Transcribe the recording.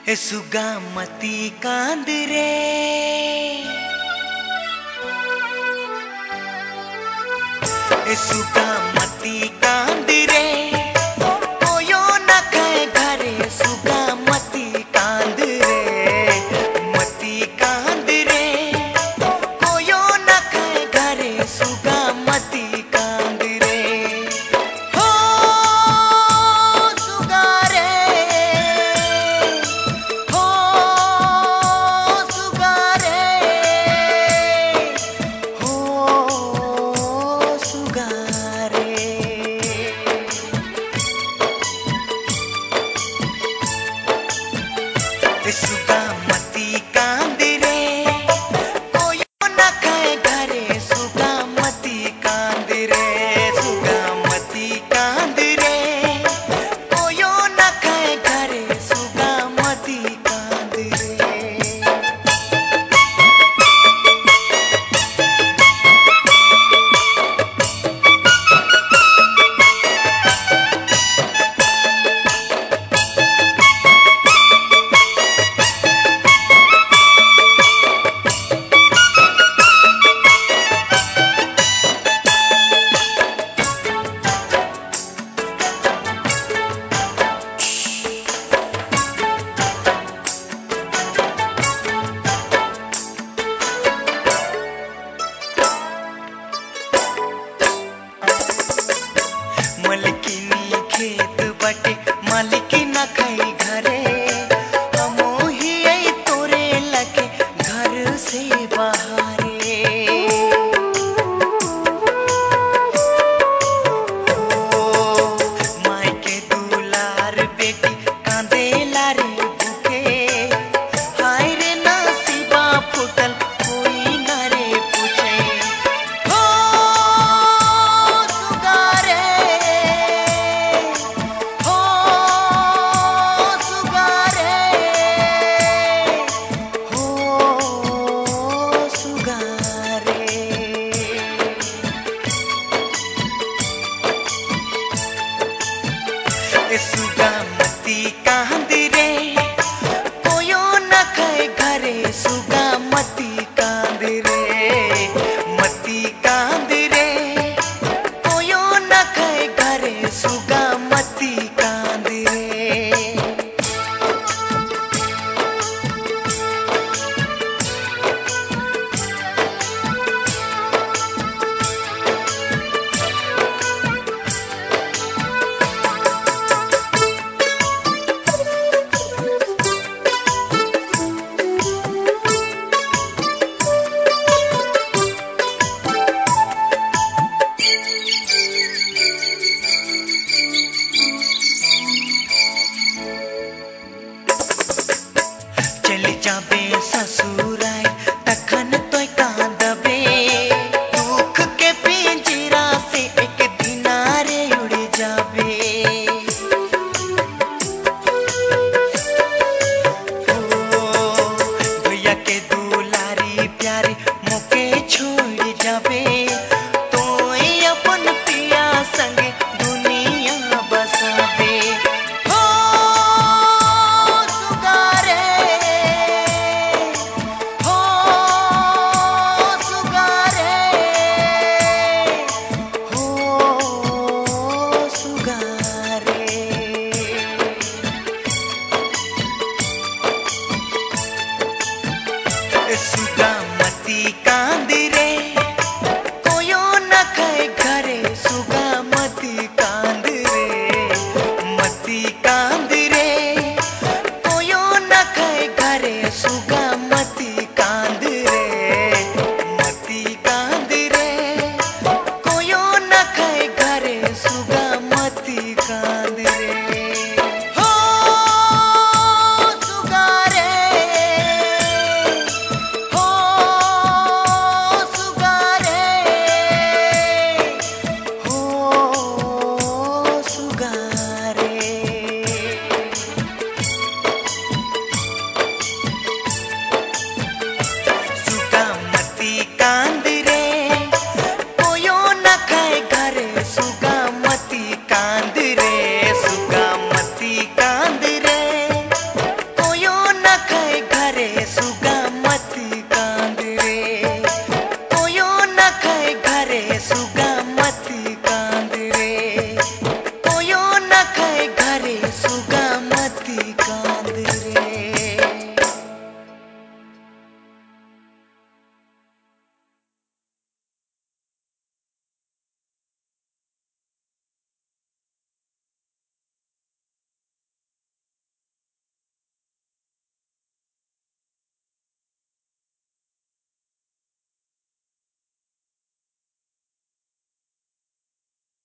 सुगा मती कांद रे सुगा मती कांद रे कोयो न खाए घरे सुगा मती कांद रे मती कांद रे कोयो न खाए घरे सुगा मती कांद रे हो सुगा रे हो सुगा रे हो सुगा रे सुगा मती कांद रे कोयो न खाए घरे सुगा मती कांद रे सुगा मती कांद रे कोयो न खाए घरे सुगा मती कांद रे मलकिनी खेत बटे मालिकी न खाई घरे हमो ही आई तोरे लगे घर से बाहरे माई के दुलार बेटी कांदे लारे भूखे हाय रे नसीबा फुटल कोई न रे पूछे हो सुगा रे हो सुगा रे हो सुगा रे सुगा मती कांद रे कोयो न खाए घरे सुगा मती कांद रे मती कांद रे कोयो न खाए घरे सुगा मती कांद रे चले जाबे ससुर